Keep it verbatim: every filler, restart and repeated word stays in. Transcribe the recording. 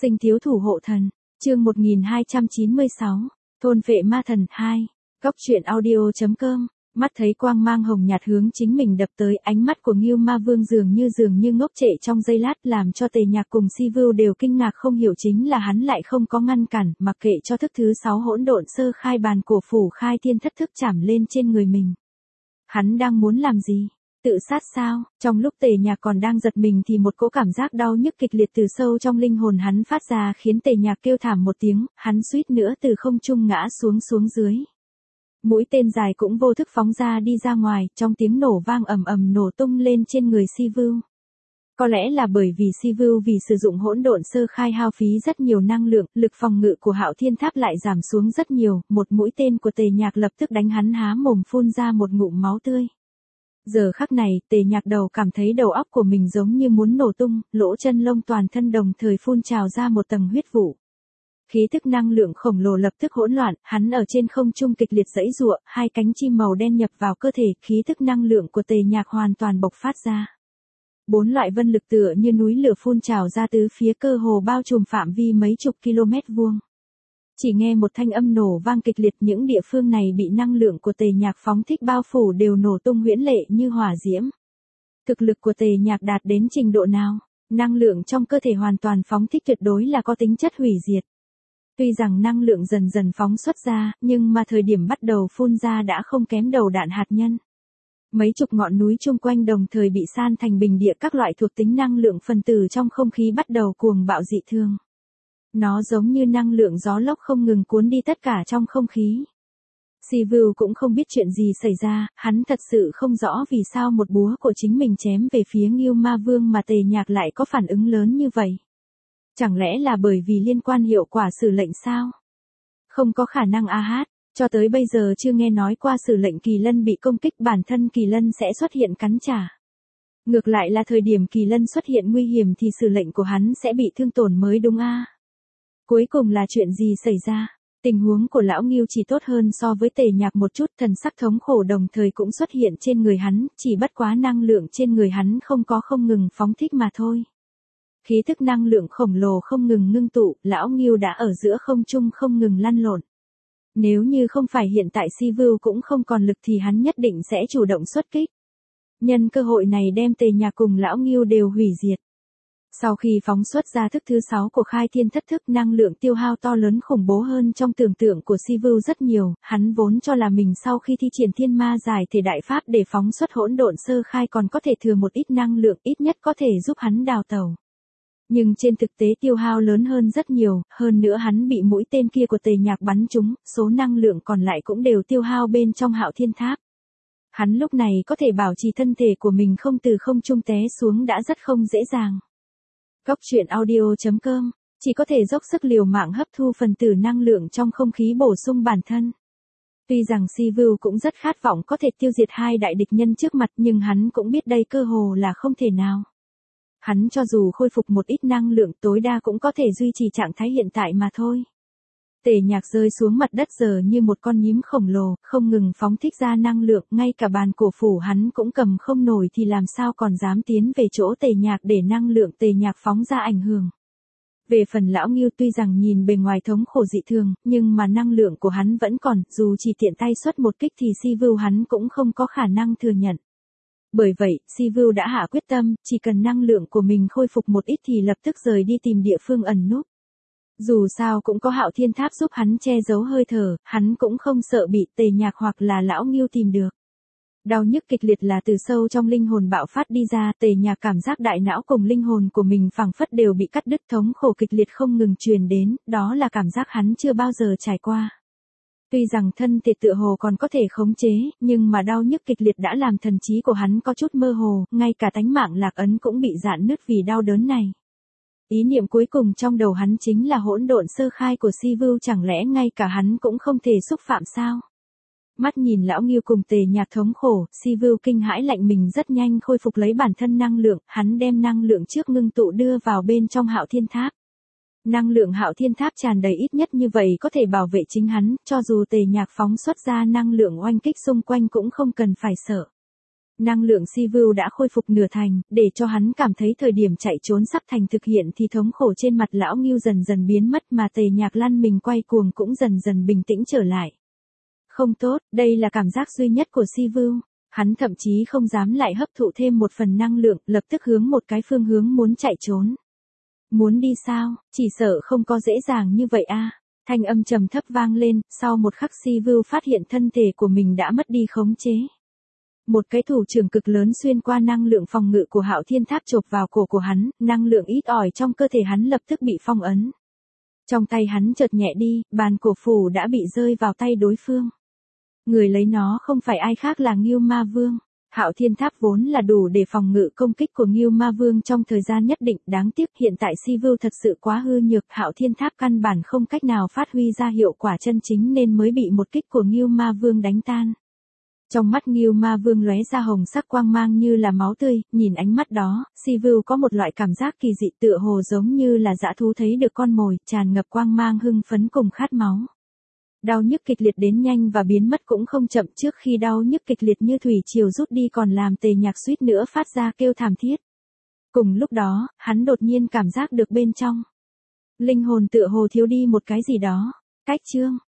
Sinh thiếu thủ hộ thần, chương một nghìn hai trăm chín mươi sáu, thôn phệ ma thần hai, góc truyện audio.com, mắt thấy quang mang hồng nhạt hướng chính mình đập tới, ánh mắt của Ngưu Ma Vương dường như dường như ngốc trệ trong giây lát, làm cho Tề Nhạc cùng Si Vưu đều kinh ngạc không hiểu chính là hắn lại không có ngăn cản, mặc kệ cho thức thứ sáu hỗn độn sơ khai bàn cổ phủ khai thiên thất thức chảm lên trên người mình. Hắn đang muốn làm gì? Tự sát sao? Trong lúc Tề Nhạc còn đang giật mình thì một cỗ cảm giác đau nhức kịch liệt từ sâu trong linh hồn hắn phát ra khiến Tề Nhạc kêu thảm một tiếng, hắn suýt nữa từ không trung ngã xuống xuống dưới. Mũi tên dài cũng vô thức phóng ra đi ra ngoài, trong tiếng nổ vang ầm ầm nổ tung lên trên người Si Vưu. Có lẽ là bởi vì Si Vưu vì sử dụng hỗn độn sơ khai hao phí rất nhiều năng lượng, lực phòng ngự của Hạo Thiên Tháp lại giảm xuống rất nhiều, một mũi tên của Tề Nhạc lập tức đánh hắn há mồm phun ra một ngụm máu tươi. Giờ khắc này, Tề Nhạc đầu cảm thấy đầu óc của mình giống như muốn nổ tung, lỗ chân lông toàn thân đồng thời phun trào ra một tầng huyết vụ. Khí tức năng lượng khổng lồ lập tức hỗn loạn, hắn ở trên không trung kịch liệt giãy giụa, hai cánh chim màu đen nhập vào cơ thể, khí tức năng lượng của Tề Nhạc hoàn toàn bộc phát ra. Bốn loại vân lực tựa như núi lửa phun trào ra tứ phía, cơ hồ bao trùm phạm vi mấy chục km vuông. Chỉ nghe một thanh âm nổ vang kịch liệt, những địa phương này bị năng lượng của Tề Nhạc phóng thích bao phủ đều nổ tung huyễn lệ như hỏa diễm. Thực lực của Tề Nhạc đạt đến trình độ nào? Năng lượng trong cơ thể hoàn toàn phóng thích tuyệt đối là có tính chất hủy diệt. Tuy rằng năng lượng dần dần phóng xuất ra, nhưng mà thời điểm bắt đầu phun ra đã không kém đầu đạn hạt nhân. Mấy chục ngọn núi chung quanh đồng thời bị san thành bình địa, các loại thuộc tính năng lượng phân tử trong không khí bắt đầu cuồng bạo dị thường. Nó giống như năng lượng gió lốc không ngừng cuốn đi tất cả trong không khí. Si Vưu cũng không biết chuyện gì xảy ra, hắn thật sự không rõ vì sao một búa của chính mình chém về phía Ngưu Ma Vương mà Tề Nhạc lại có phản ứng lớn như vậy. Chẳng lẽ là bởi vì liên quan hiệu quả sử lệnh sao? Không có khả năng a hát, cho tới bây giờ chưa nghe nói qua sử lệnh kỳ lân bị công kích bản thân kỳ lân sẽ xuất hiện cắn trả. Ngược lại là thời điểm kỳ lân xuất hiện nguy hiểm thì sử lệnh của hắn sẽ bị thương tổn mới đúng a. Cuối cùng là chuyện gì xảy ra? Tình huống của lão Ngưu chỉ tốt hơn so với Tề Nhạc một chút, thần sắc thống khổ đồng thời cũng xuất hiện trên người hắn, chỉ bất quá năng lượng trên người hắn không có không ngừng phóng thích mà thôi. Khí thức năng lượng khổng lồ không ngừng ngưng tụ, lão Ngưu đã ở giữa không trung không ngừng lăn lộn. Nếu như không phải hiện tại Si Vưu cũng không còn lực thì hắn nhất định sẽ chủ động xuất kích. Nhân cơ hội này đem Tề Nhạc cùng lão Ngưu đều hủy diệt. Sau khi phóng xuất ra thức thứ sáu của khai thiên thất thức, năng lượng tiêu hao to lớn khủng bố hơn trong tưởng tượng của Si Vưu rất nhiều, hắn vốn cho là mình sau khi thi triển thiên ma giải thể đại pháp để phóng xuất hỗn độn sơ khai còn có thể thừa một ít năng lượng, ít nhất có thể giúp hắn đào tẩu. Nhưng trên thực tế tiêu hao lớn hơn rất nhiều, hơn nữa hắn bị mũi tên kia của Tề Nhạc bắn trúng, số năng lượng còn lại cũng đều tiêu hao bên trong Hạo Thiên Tháp. Hắn lúc này có thể bảo trì thân thể của mình không từ không trung té xuống đã rất không dễ dàng. Góc truyện audio.com, chỉ có thể dốc sức liều mạng hấp thu phần tử năng lượng trong không khí bổ sung bản thân. Tuy rằng Si Vưu cũng rất khát vọng có thể tiêu diệt hai đại địch nhân trước mặt, nhưng hắn cũng biết đây cơ hồ là không thể nào. Hắn cho dù khôi phục một ít năng lượng tối đa cũng có thể duy trì trạng thái hiện tại mà thôi. Tề Nhạc rơi xuống mặt đất giờ như một con nhím khổng lồ, không ngừng phóng thích ra năng lượng, ngay cả bàn cổ phủ hắn cũng cầm không nổi thì làm sao còn dám tiến về chỗ Tề Nhạc để năng lượng Tề Nhạc phóng ra ảnh hưởng. Về phần lão Ngưu tuy rằng nhìn bề ngoài thống khổ dị thường, nhưng mà năng lượng của hắn vẫn còn, dù chỉ tiện tay xuất một kích thì Si Vưu hắn cũng không có khả năng thừa nhận. Bởi vậy, Si Vưu đã hạ quyết tâm, chỉ cần năng lượng của mình khôi phục một ít thì lập tức rời đi tìm địa phương ẩn núp. Dù sao cũng có Hạo Thiên Tháp giúp hắn che giấu hơi thở, hắn cũng không sợ bị Tề Nhạc hoặc là lão Ngưu tìm được. Đau nhức kịch liệt là từ sâu trong linh hồn bạo phát đi ra, Tề Nhạc cảm giác đại não cùng linh hồn của mình phảng phất đều bị cắt đứt, thống khổ kịch liệt không ngừng truyền đến, đó là cảm giác hắn chưa bao giờ trải qua. Tuy rằng thân thể tựa hồ còn có thể khống chế, nhưng mà đau nhức kịch liệt đã làm thần trí của hắn có chút mơ hồ, ngay cả tánh mạng Lạc Ấn cũng bị rạn nứt vì đau đớn này. Ý niệm cuối cùng trong đầu hắn chính là hỗn độn sơ khai của Si Vưu, chẳng lẽ ngay cả hắn cũng không thể xúc phạm sao? Mắt nhìn lão Ngưu cùng Tề Nhạc thống khổ, Si Vưu kinh hãi lạnh mình rất nhanh khôi phục lấy bản thân năng lượng, hắn đem năng lượng trước ngưng tụ đưa vào bên trong Hạo Thiên Tháp. Năng lượng Hạo Thiên Tháp tràn đầy ít nhất như vậy có thể bảo vệ chính hắn, cho dù Tề Nhạc phóng xuất ra năng lượng oanh kích xung quanh cũng không cần phải sợ. Năng lượng si view đã khôi phục nửa thành, để cho hắn cảm thấy thời điểm chạy trốn sắp thành thực hiện thì thống khổ trên mặt lão Ngưu dần dần biến mất mà Tề Nhạc lăn mình quay cuồng cũng dần dần bình tĩnh trở lại. Không tốt, đây là cảm giác duy nhất của si view. Hắn thậm chí không dám lại hấp thụ thêm một phần năng lượng, lập tức hướng một cái phương hướng muốn chạy trốn. Muốn đi sao, chỉ sợ không có dễ dàng như vậy a. Thanh âm trầm thấp vang lên, sau một khắc si view phát hiện thân thể của mình đã mất đi khống chế. Một cái thủ trưởng cực lớn xuyên qua năng lượng phòng ngự của Hạo Thiên Tháp chộp vào cổ của hắn, năng lượng ít ỏi trong cơ thể hắn lập tức bị phong ấn. Trong tay hắn chợt nhẹ đi, bàn cổ phủ đã bị rơi vào tay đối phương. Người lấy nó không phải ai khác là Ngưu Ma Vương. Hạo Thiên Tháp vốn là đủ để phòng ngự công kích của Ngưu Ma Vương trong thời gian nhất định, đáng tiếc hiện tại si view thật sự quá hư nhược, Hạo Thiên Tháp căn bản không cách nào phát huy ra hiệu quả chân chính nên mới bị một kích của Ngưu Ma Vương đánh tan. Trong mắt Ngưu Ma Vương lóe ra hồng sắc quang mang như là máu tươi, nhìn ánh mắt đó, si view có một loại cảm giác kỳ dị tựa hồ giống như là dã thú thấy được con mồi, tràn ngập quang mang hưng phấn cùng khát máu. Đau nhức kịch liệt đến nhanh và biến mất cũng không chậm, trước khi đau nhức kịch liệt như thủy triều rút đi còn làm Tề Nhạc suýt nữa phát ra kêu thảm thiết. Cùng lúc đó, hắn đột nhiên cảm giác được bên trong linh hồn tựa hồ thiếu đi một cái gì đó. Cách chương